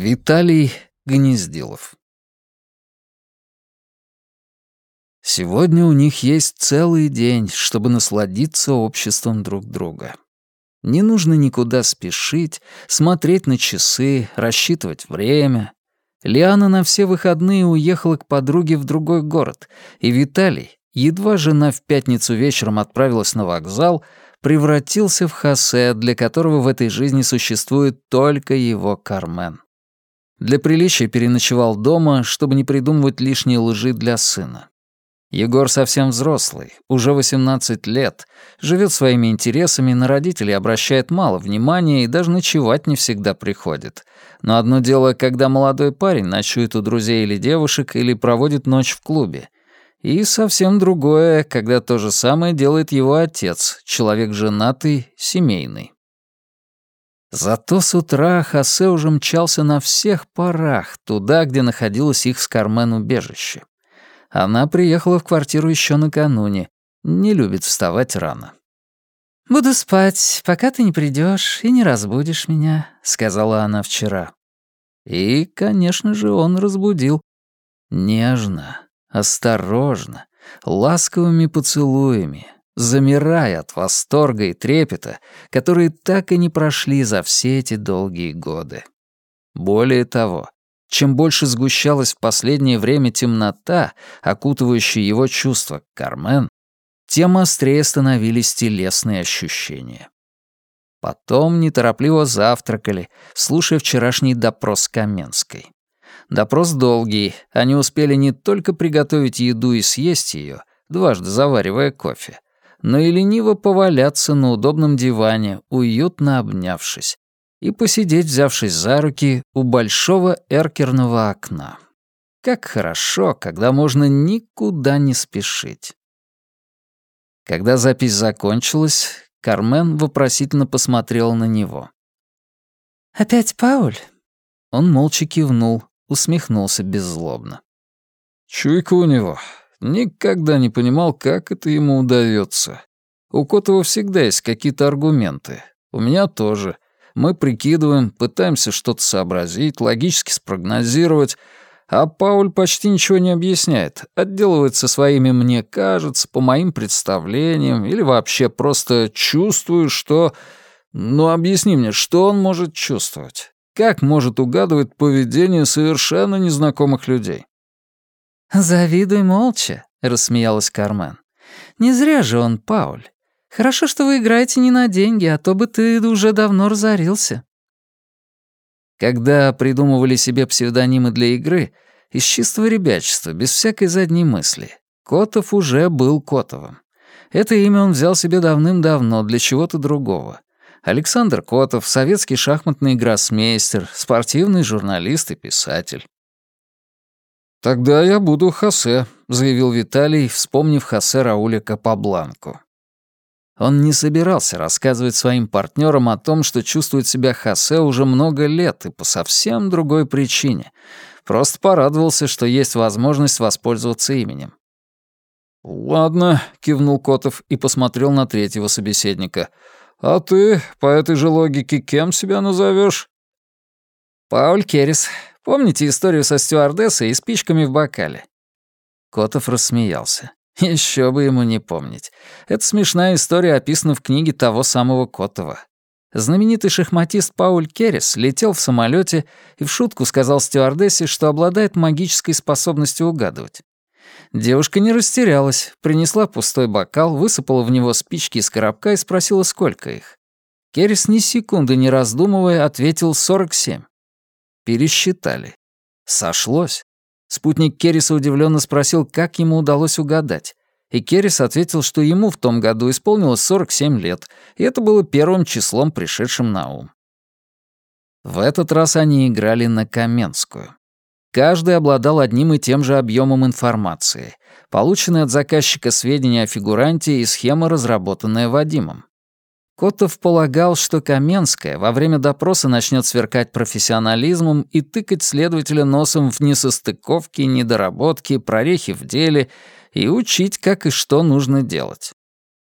Виталий Гнездилов. Сегодня у них есть целый день, чтобы насладиться обществом друг друга. Не нужно никуда спешить, смотреть на часы, рассчитывать время. Лиана на все выходные уехала к подруге в другой город, и Виталий, едва жена в пятницу вечером отправилась на вокзал, превратился в Хосе, для которого в этой жизни существует только его Кармен. Для приличия переночевал дома, чтобы не придумывать лишние лжи для сына. Егор совсем взрослый, уже 18 лет, живет своими интересами, на родителей обращает мало внимания и даже ночевать не всегда приходит. Но одно дело, когда молодой парень ночует у друзей или девушек, или проводит ночь в клубе. И совсем другое, когда то же самое делает его отец, человек женатый, семейный. Зато с утра Хосе уже мчался на всех парах туда, где находилось их с Кармен убежище. Она приехала в квартиру еще накануне, не любит вставать рано. «Буду спать, пока ты не придешь и не разбудишь меня», — сказала она вчера. И, конечно же, он разбудил. Нежно, осторожно, ласковыми поцелуями, замирая от восторга и трепета, которые так и не прошли за все эти долгие годы. Более того, чем больше сгущалась в последнее время темнота, окутывающая его чувства к Кармен, тем острее становились телесные ощущения. Потом неторопливо завтракали, слушая вчерашний допрос Каменской. Допрос долгий, они успели не только приготовить еду и съесть ее, дважды заваривая кофе, но и лениво поваляться на удобном диване, уютно обнявшись, и посидеть, взявшись за руки, у большого эркерного окна. Как хорошо, когда можно никуда не спешить. Когда запись закончилась, Кармен вопросительно посмотрела на него. «Опять Пауль?» Он молча кивнул, усмехнулся беззлобно. «Чуйка у него. Никогда не понимал, как это ему удается. У Котова всегда есть какие-то аргументы. У меня тоже. Мы прикидываем, пытаемся что-то сообразить, логически спрогнозировать, а Пауль почти ничего не объясняет, отделывается своими «мне кажется», по моим представлениям или вообще просто чувствую, что... Ну, объясни мне, что он может чувствовать? Как может угадывать поведение совершенно незнакомых людей?» «Завидуй молча», — рассмеялась Кармен. «Не зря же он Пауль. Хорошо, что вы играете не на деньги, а то бы ты уже давно разорился». Когда придумывали себе псевдонимы для игры, из чистого ребячества, без всякой задней мысли, Котов уже был Котовым. Это имя он взял себе давным-давно для чего-то другого. Александр Котов, советский шахматный гроссмейстер, спортивный журналист и писатель. «Тогда я буду Хосе», — заявил Виталий, вспомнив Хосе Рауля Капабланку. Он не собирался рассказывать своим партнерам о том, что чувствует себя Хосе уже много лет и по совсем другой причине. Просто порадовался, что есть возможность воспользоваться именем. «Ладно», — кивнул Котов и посмотрел на третьего собеседника. «А ты, по этой же логике, кем себя назовешь?» «Пауль Керрис. Помните историю со стюардессой и спичками в бокале?» Котов рассмеялся. Еще бы ему не помнить. Эта смешная история описана в книге того самого Котова. Знаменитый шахматист Пауль Керрис летел в самолете и в шутку сказал стюардессе, что обладает магической способностью угадывать. Девушка не растерялась, принесла пустой бокал, высыпала в него спички из коробка и спросила, сколько их. Керрис ни секунды не раздумывая ответил 47. Пересчитали. Сошлось. Спутник Керриса удивленно спросил, как ему удалось угадать. И Керрис ответил, что ему в том году исполнилось 47 лет, и это было первым числом, пришедшим на ум. В этот раз они играли на Каменскую. Каждый обладал одним и тем же объемом информации, полученной от заказчика сведения о фигуранте и схема, разработанная Вадимом. Котов полагал, что Каменская во время допроса начнет сверкать профессионализмом и тыкать следователя носом в несостыковки, недоработки, прорехи в деле и учить, как и что нужно делать.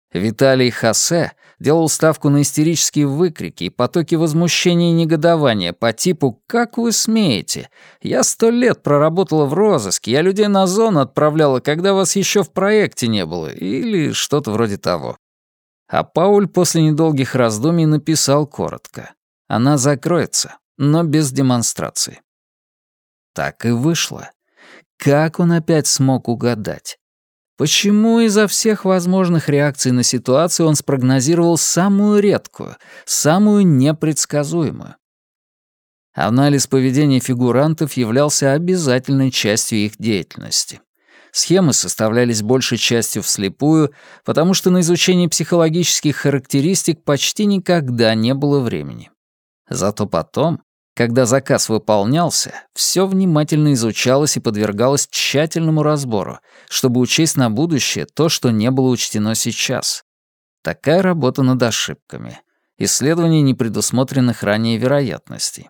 Виталий Хосе делал ставку на истерические выкрики и потоки возмущения и негодования по типу «Как вы смеете? Я 100 лет проработала в розыске, я людей на зону отправляла, когда вас еще в проекте не было» или что-то вроде того. А Пауль после недолгих раздумий написал коротко: «Она закроется, но без демонстрации». Так и вышло. Как он опять смог угадать? Почему изо всех возможных реакций на ситуацию он спрогнозировал самую редкую, самую непредсказуемую? Анализ поведения фигурантов являлся обязательной частью их деятельности. Схемы составлялись большей частью вслепую, потому что на изучение психологических характеристик почти никогда не было времени. Зато потом, когда заказ выполнялся, все внимательно изучалось и подвергалось тщательному разбору, чтобы учесть на будущее то, что не было учтено сейчас. Такая работа над ошибками. Исследование непредусмотренных ранее вероятностей.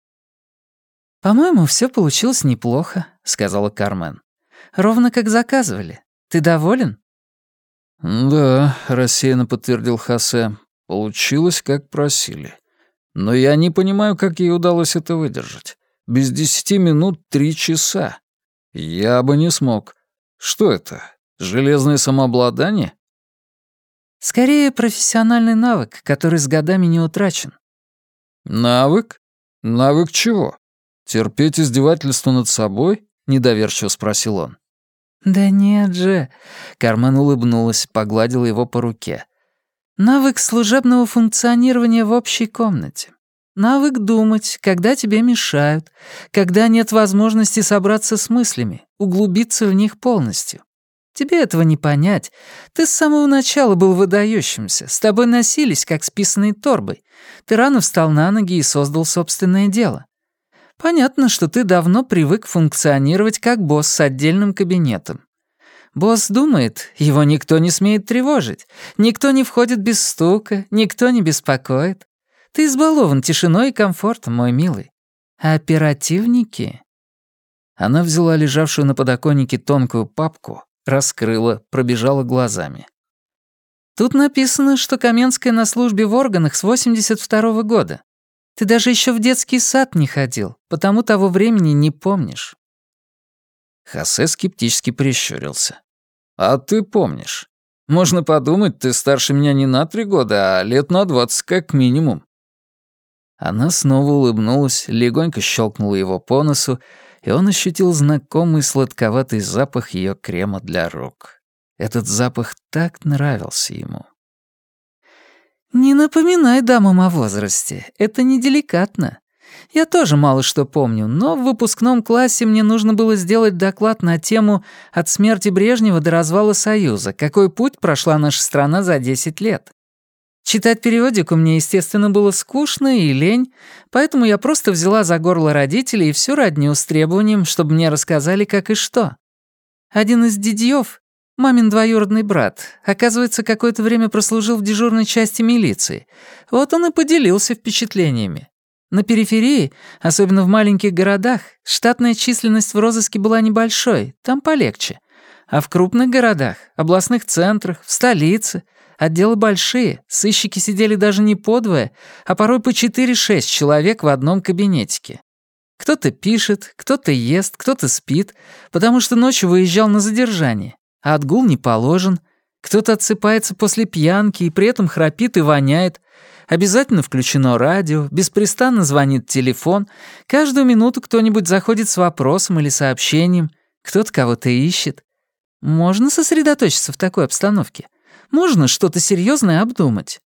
«По-моему, все получилось неплохо», — сказала Кармен. «Ровно как заказывали. Ты доволен?» «Да», — рассеянно подтвердил Хосе, — «получилось, как просили. Но я не понимаю, как ей удалось это выдержать. Без 10 минут 3 часа. Я бы не смог. Что это? Железное самообладание?» «Скорее, профессиональный навык, который с годами не утрачен». «Навык? Навык чего? Терпеть издевательство над собой?» — недоверчиво спросил он. «Да нет же», — Кармен улыбнулась, погладила его по руке. «Навык служебного функционирования в общей комнате. Навык думать, когда тебе мешают, когда нет возможности собраться с мыслями, углубиться в них полностью. Тебе этого не понять. Ты с самого начала был выдающимся, с тобой носились, как с писаной торбой. Ты рано встал на ноги и создал собственное дело. Понятно, что ты давно привык функционировать как босс с отдельным кабинетом. Босс думает, его никто не смеет тревожить, никто не входит без стука, никто не беспокоит. Ты избалован тишиной и комфортом, мой милый. А оперативники...» Она взяла лежавшую на подоконнике тонкую папку, раскрыла, пробежала глазами. «Тут написано, что Каменская на службе в органах с 82-го года. Ты даже еще в детский сад не ходил, потому того времени не помнишь». Хосе скептически прищурился. «А ты помнишь? Можно подумать, ты старше меня не на 3 года, а лет на 20 как минимум». Она снова улыбнулась, легонько щелкнула его по носу, и он ощутил знакомый сладковатый запах ее крема для рук. Этот запах так нравился ему. «Не напоминай дамам о возрасте, это неделикатно. Я тоже мало что помню, но в выпускном классе мне нужно было сделать доклад на тему «От смерти Брежнева до развала Союза. Какой путь прошла наша страна за 10 лет». Читать периодику мне, естественно, было скучно и лень, поэтому я просто взяла за горло родителей и всю родню с требованием, чтобы мне рассказали, как и что. Один из дядьёв, мамин двоюродный брат, оказывается, какое-то время прослужил в дежурной части милиции. Вот он и поделился впечатлениями. На периферии, особенно в маленьких городах, штатная численность в розыске была небольшой, там полегче. А в крупных городах, областных центрах, в столице отделы большие, сыщики сидели даже не по двое, а порой по 4-6 человек в одном кабинетике. Кто-то пишет, кто-то ест, кто-то спит, потому что ночью выезжал на задержание, а отгул не положен. Кто-то отсыпается после пьянки и при этом храпит и воняет. Обязательно включено радио, беспрестанно звонит телефон. Каждую минуту кто-нибудь заходит с вопросом или сообщением. Кто-то кого-то ищет. Можно сосредоточиться в такой обстановке. Можно что-то серьезное обдумать.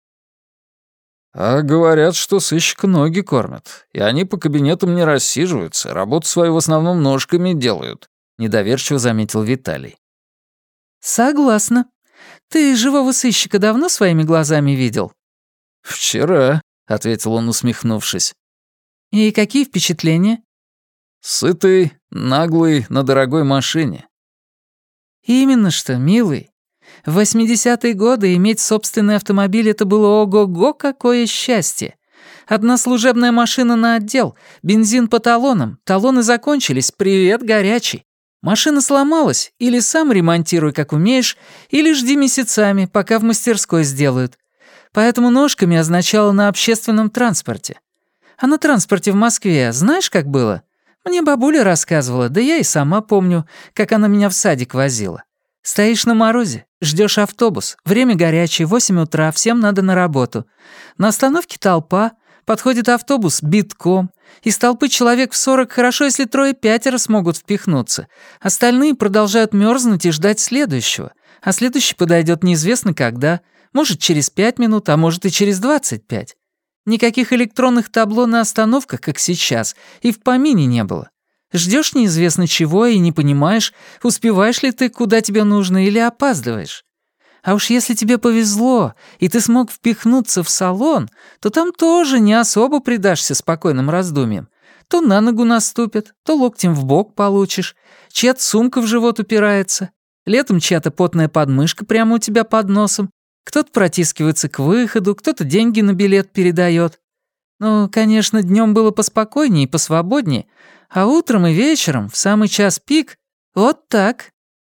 «А говорят, что сыщика ноги кормят, и они по кабинетам не рассиживаются, работу свою в основном ножками делают», — недоверчиво заметил Виталий. «Согласна. Ты живого сыщика давно своими глазами видел?» «Вчера», — ответил он, усмехнувшись. «И какие впечатления?» «Сытый, наглый, на дорогой машине». «Именно что, милый. В 80-е годы иметь собственный автомобиль — это было ого-го какое счастье. Одна служебная машина на отдел, бензин по талонам, талоны закончились, привет, горячий. Машина сломалась, или сам ремонтируй, как умеешь, или жди месяцами, пока в мастерской сделают. Поэтому ножками означало на общественном транспорте. А на транспорте в Москве знаешь, как было? Мне бабуля рассказывала, да я и сама помню, как она меня в садик возила. Стоишь на морозе, ждешь автобус, время горячее, 8 утра, всем надо на работу. На остановке толпа, подходит автобус битком. Из толпы человек в 40 хорошо, если 3-5 смогут впихнуться. Остальные продолжают мерзнуть и ждать следующего. А следующий подойдет неизвестно когда. Может, через 5 минут, а может и через 25. Никаких электронных табло на остановках, как сейчас, и в помине не было. Ждешь неизвестно чего и не понимаешь, успеваешь ли ты, куда тебе нужно, или опаздываешь. А уж если тебе повезло, и ты смог впихнуться в салон, то там тоже не особо предашься спокойным раздумьям. То на ногу наступят, то локтем в бок получишь, чья-то сумка в живот упирается, летом чья-то потная подмышка прямо у тебя под носом, кто-то протискивается к выходу, кто-то деньги на билет передает. Ну, конечно, днем было поспокойнее и посвободнее, а утром и вечером, в самый час пик, вот так.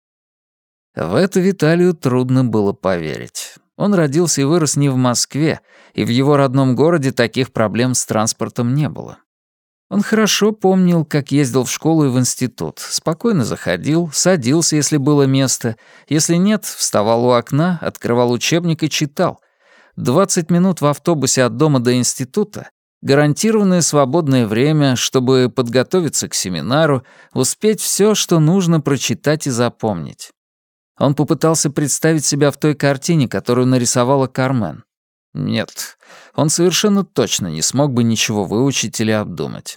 В это Виталию трудно было поверить. Он родился и вырос не в Москве, и в его родном городе таких проблем с транспортом не было. Он хорошо помнил, как ездил в школу и в институт. Спокойно заходил, садился, если было место. Если нет, вставал у окна, открывал учебник и читал. 20 минут в автобусе от дома до института — гарантированное свободное время, чтобы подготовиться к семинару, успеть все, что нужно прочитать и запомнить. Он попытался представить себя в той картине, которую нарисовала Кармен. Нет, он совершенно точно не смог бы ничего выучить или обдумать.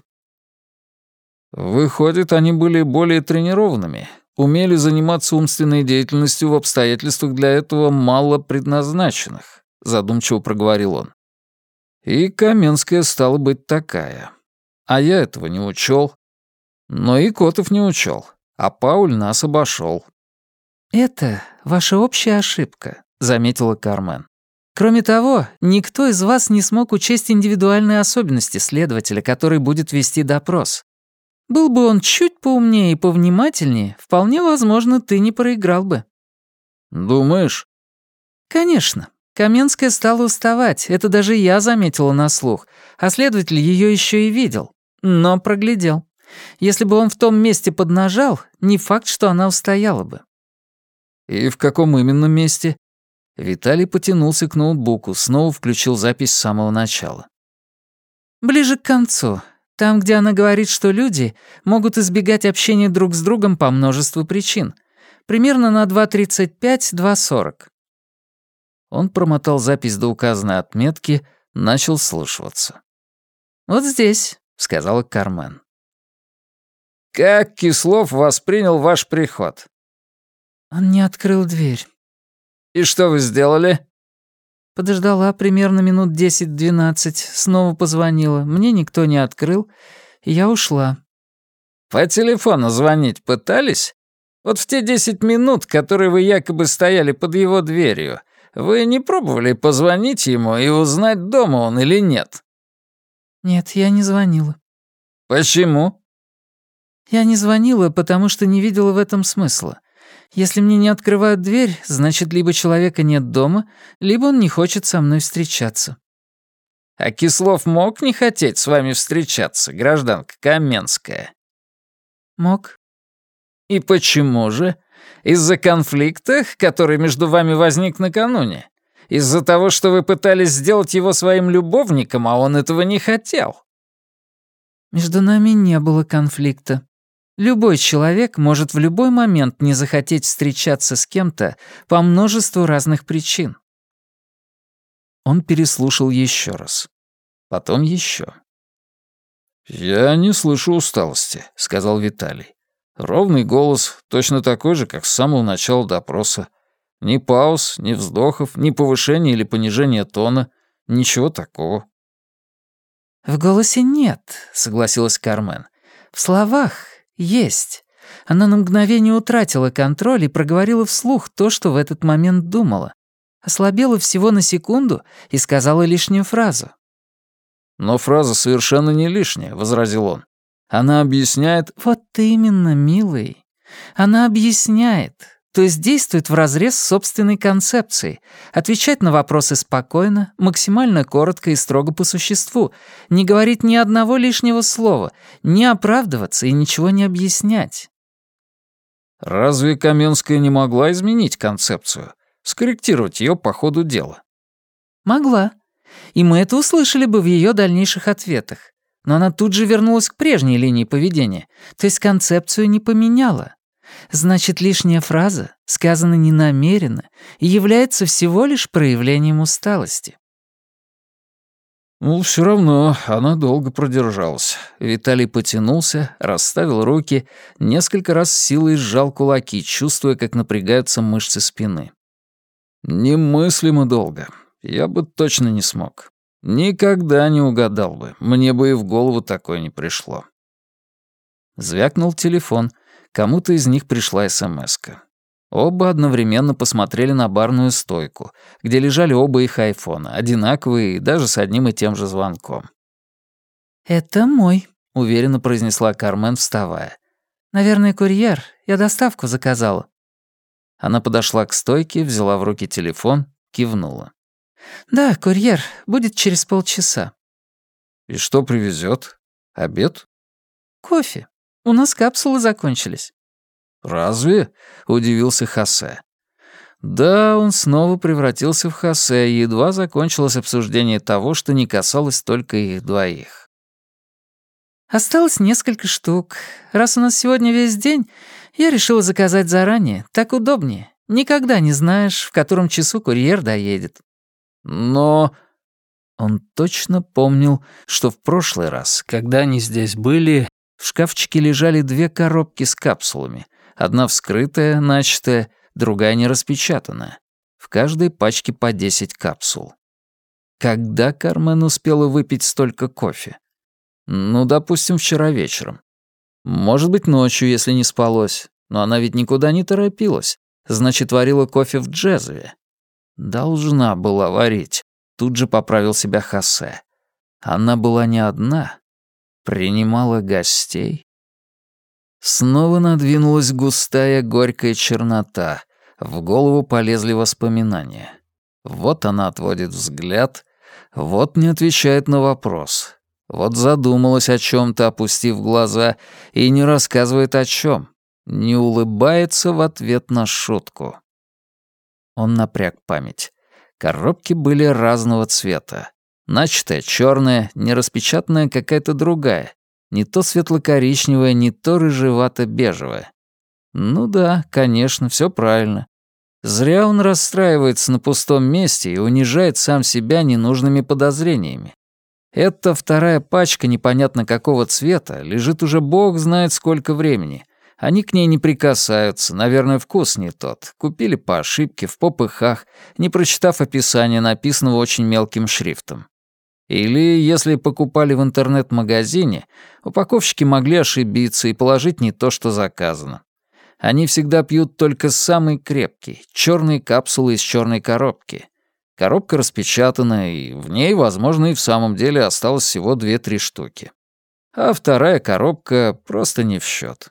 Выходит, они были более тренированными, умели заниматься умственной деятельностью в обстоятельствах для этого мало предназначенных, задумчиво проговорил он. И Каменская стала быть такая. А я этого не учел. Но и Котов не учел, а Пауль нас обошел. «Это ваша общая ошибка», — заметила Кармен. «Кроме того, никто из вас не смог учесть индивидуальные особенности следователя, который будет вести допрос. Был бы он чуть поумнее и повнимательнее, вполне возможно, ты не проиграл бы». «Думаешь?» «Конечно. Каменская стала уставать, это даже я заметила на слух, а следователь ее еще и видел, но проглядел. Если бы он в том месте поднажал, не факт, что она устояла бы». «И в каком именно месте?» Виталий потянулся к ноутбуку, снова включил запись с самого начала. «Ближе к концу. Там, где она говорит, что люди могут избегать общения друг с другом по множеству причин. Примерно на 2:35-2:40». Он промотал запись до указанной отметки, начал вслушиваться. «Вот здесь», — сказала Кармен. «Как Кислов воспринял ваш приход?» «Он не открыл дверь». «И что вы сделали?» Подождала примерно минут 10-12, снова позвонила. Мне никто не открыл, и я ушла. «По телефону звонить пытались? Вот в те 10 минут, которые вы якобы стояли под его дверью, вы не пробовали позвонить ему и узнать, дома он или нет?» «Нет, я не звонила». «Почему?» «Я не звонила, потому что не видела в этом смысла. Если мне не открывают дверь, значит, либо человека нет дома, либо он не хочет со мной встречаться». «А Кислов мог не хотеть с вами встречаться, гражданка Каменская?» «Мог». «И почему же? Из-за конфликта, который между вами возник накануне? Из-за того, что вы пытались сделать его своим любовником, а он этого не хотел?» «Между нами не было конфликта. Любой человек может в любой момент не захотеть встречаться с кем-то по множеству разных причин». Он переслушал еще раз. Потом еще. «Я не слышу усталости», — сказал Виталий. «Ровный голос, точно такой же, как с самого начала допроса. Ни пауз, ни вздохов, ни повышения или понижения тона. Ничего такого». «В голосе нет», — согласилась Кармен. «В словах есть». Она на мгновение утратила контроль и проговорила вслух то, что в этот момент думала. Ослабела всего на секунду и сказала лишнюю фразу. «Но фраза совершенно не лишняя», — возразил он. «Она объясняет...» «Вот именно, милый. Она объясняет, то есть действует вразрез с собственной концепцией, отвечать на вопросы спокойно, максимально коротко и строго по существу, не говорить ни одного лишнего слова, не оправдываться и ничего не объяснять. Разве Каменская не могла изменить концепцию, скорректировать ее по ходу дела? Могла. И мы это услышали бы в ее дальнейших ответах. Но она тут же вернулась к прежней линии поведения, то есть концепцию не поменяла. Значит, лишняя фраза сказана ненамеренно и является всего лишь проявлением усталости. Ну, все равно она долго продержалась. Виталий потянулся, расставил руки, несколько раз с силой сжал кулаки, чувствуя, как напрягаются мышцы спины. Немыслимо долго. Я бы точно не смог. Никогда не угадал бы. Мне бы и в голову такое не пришло. Звякнул телефон. Кому-то из них пришла смска. Оба одновременно посмотрели на барную стойку, где лежали оба их айфона, одинаковые и даже с одним и тем же звонком. «Это мой», — уверенно произнесла Кармен, вставая. «Наверное, курьер. Я доставку заказала». Она подошла к стойке, взяла в руки телефон, кивнула. «Да, курьер. Будет через полчаса». «И что привезет? Обед?» «Кофе. У нас капсулы закончились». «Разве?» — удивился Хосе. Да, он снова превратился в Хосе, и едва закончилось обсуждение того, что не касалось только их двоих. «Осталось несколько штук. Раз у нас сегодня весь день, я решила заказать заранее. Так удобнее. Никогда не знаешь, в котором часу курьер доедет». Но он точно помнил, что в прошлый раз, когда они здесь были, в шкафчике лежали 2 коробки с капсулами. Одна вскрытая, начатая, другая не распечатанная. В каждой пачке по 10 капсул. Когда Кармен успела выпить столько кофе? Ну, допустим, вчера вечером. Может быть, ночью, если не спалось. Но она ведь никуда не торопилась. Значит, варила кофе в Джезве. Должна была варить. Тут же поправил себя Хосе. Она была не одна. Принимала гостей. Снова надвинулась густая горькая чернота. В голову полезли воспоминания. Вот она отводит взгляд, вот не отвечает на вопрос. Вот задумалась о чем-то, опустив глаза, и не рассказывает о чем. Не улыбается в ответ на шутку. Он напряг память. Коробки были разного цвета. Начатая черная, нераспечатанная какая-то другая. Не то светло-коричневая, не то рыжевато-бежевая. Ну да, конечно, все правильно. Зря он расстраивается на пустом месте и унижает сам себя ненужными подозрениями. Эта 2-я пачка непонятно какого цвета лежит уже бог знает сколько времени. Они к ней не прикасаются, наверное, вкус не тот. Купили по ошибке, в попыхах, не прочитав описание, написанного очень мелким шрифтом. Или, если покупали в интернет-магазине, упаковщики могли ошибиться и положить не то, что заказано. Они всегда пьют только самый крепкий, черные капсулы из черной коробки. Коробка распечатана, и в ней, возможно, и в самом деле осталось всего 2-3 штуки. А 2-я коробка просто не в счет.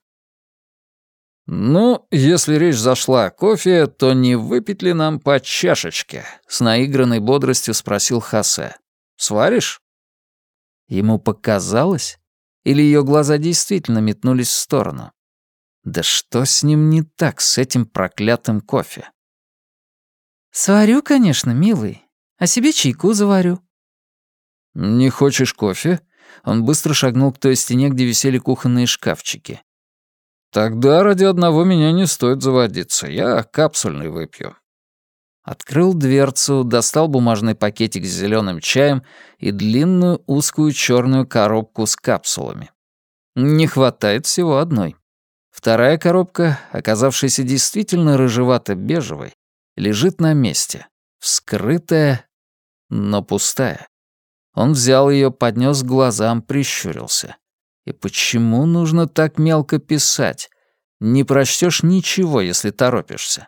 «Ну, если речь зашла о кофе, то не выпить ли нам по чашечке?» — с наигранной бодростью спросил Хосе. «Сваришь?» Ему показалось? Или ее глаза действительно метнулись в сторону? Да что с ним не так, с этим проклятым кофе? «Сварю, конечно, милый. А себе чайку заварю». «Не хочешь кофе?» Он быстро шагнул к той стене, где висели кухонные шкафчики. «Тогда ради одного меня не стоит заводиться. Я капсульный выпью». Открыл дверцу, достал бумажный пакетик с зеленым чаем и длинную узкую черную коробку с капсулами. Не хватает всего одной. 2-я коробка, оказавшаяся действительно рыжевато-бежевой, лежит на месте, вскрытая, но пустая. Он взял ее, поднес к глазам, прищурился. И почему нужно так мелко писать? Не прочтешь ничего, если торопишься.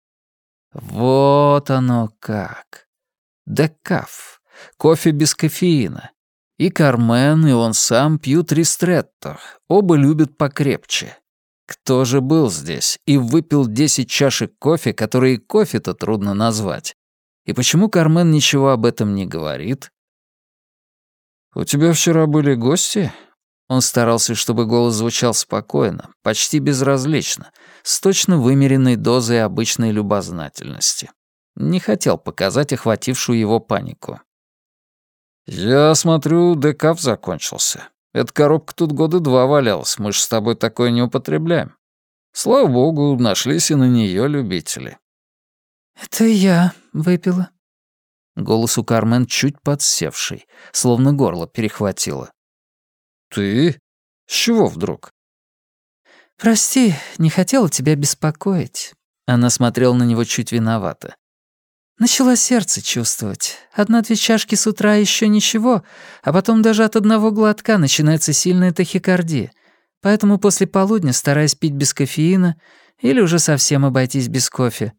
Вот оно как. Декаф. Кофе без кофеина. И Кармен, и он сам пьют ристретто. Оба любят покрепче. Кто же был здесь и выпил 10 чашек кофе, которые кофе-то трудно назвать? И почему Кармен ничего об этом не говорит? «У тебя вчера были гости?» Он старался, чтобы голос звучал спокойно, почти безразлично, с точно вымеренной дозой обычной любознательности. Не хотел показать охватившую его панику. «Я смотрю, декаф закончился. Эта коробка тут года 2 валялась, мы ж с тобой такое не употребляем. Слава богу, нашлись и на неё любители». «Это я выпила». Голос у Кармен чуть подсевший, словно горло перехватило. «Ты? С чего вдруг?» «Прости, не хотела тебя беспокоить». Она смотрела на него чуть виновато. «Начала сердце чувствовать. 1-2 чашки с утра еще ничего, а потом даже от одного глотка начинается сильная тахикардия. Поэтому после полудня стараюсь пить без кофеина или уже совсем обойтись без кофе».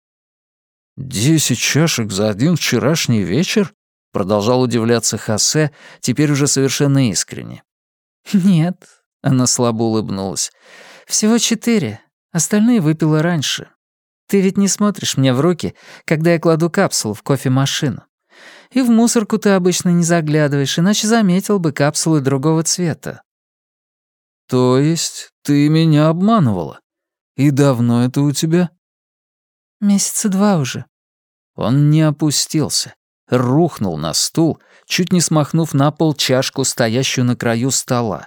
10 чашек за один вчерашний вечер?» Продолжал удивляться Хосе, теперь уже совершенно искренне. «Нет», — она слабо улыбнулась. «Всего 4. Остальные выпила раньше. Ты ведь не смотришь мне в руки, когда я кладу капсулу в кофемашину. И в мусорку ты обычно не заглядываешь, иначе заметил бы капсулы другого цвета». «То есть ты меня обманывала? И давно это у тебя?» 2 месяца уже». Он не опустился, рухнул на стул, чуть не смахнув на пол чашку, стоящую на краю стола.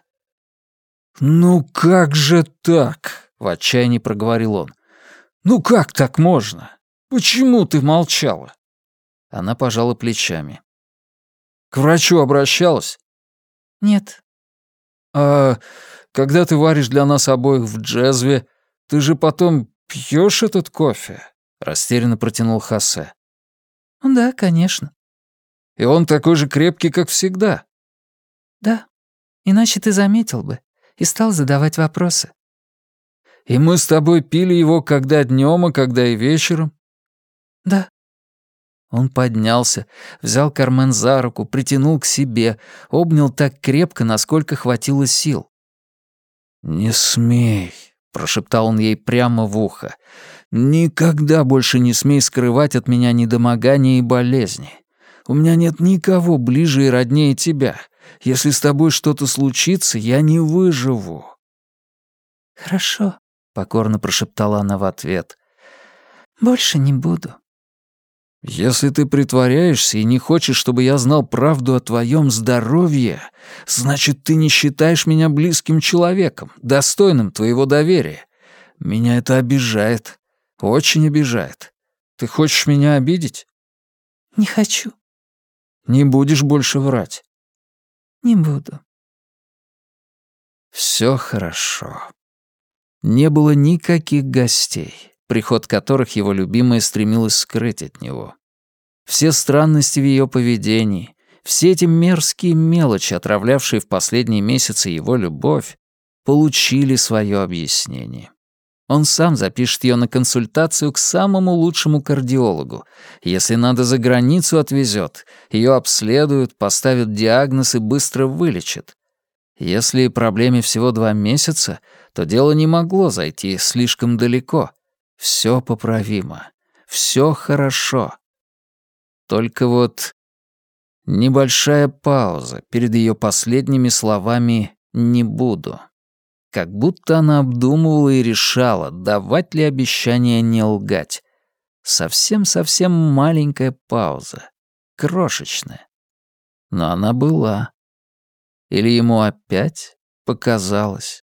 «Ну как же так?» — в отчаянии проговорил он. «Ну как так можно? Почему ты молчала?» Она пожала плечами. «К врачу обращалась?» «Нет». «А когда ты варишь для нас обоих в джезве, ты же потом пьешь этот кофе?» — растерянно протянул Хосе. «Да, конечно». «И он такой же крепкий, как всегда?» «Да. Иначе ты заметил бы и стал задавать вопросы». «И мы с тобой пили его когда днем, а когда и вечером?» «Да». Он поднялся, взял Кармен за руку, притянул к себе, обнял так крепко, насколько хватило сил. «Не смей», — прошептал он ей прямо в ухо, «никогда больше не смей скрывать от меня недомогания и болезни. У меня нет никого ближе и роднее тебя. Если с тобой что-то случится, я не выживу». «Хорошо», — покорно прошептала она в ответ. «Больше не буду». «Если ты притворяешься и не хочешь, чтобы я знал правду о твоем здоровье, значит, ты не считаешь меня близким человеком, достойным твоего доверия. Меня это обижает, очень обижает. Ты хочешь меня обидеть?» «Не хочу». «Не будешь больше врать?» «Не буду». Все хорошо. Не было никаких гостей, приход которых его любимая стремилась скрыть от него. Все странности в ее поведении, все эти мерзкие мелочи, отравлявшие в последние месяцы его любовь, получили свое объяснение. Он сам запишет ее на консультацию к самому лучшему кардиологу. Если надо, за границу отвезет, ее обследуют, поставят диагноз и быстро вылечат. Если проблеме всего 2 месяца, то дело не могло зайти слишком далеко. Все поправимо, все хорошо. Только вот небольшая пауза перед ее последними словами «не буду». Как будто она обдумывала и решала, давать ли обещание не лгать. Совсем-совсем маленькая пауза, крошечная. Но она была. Или ему опять показалось?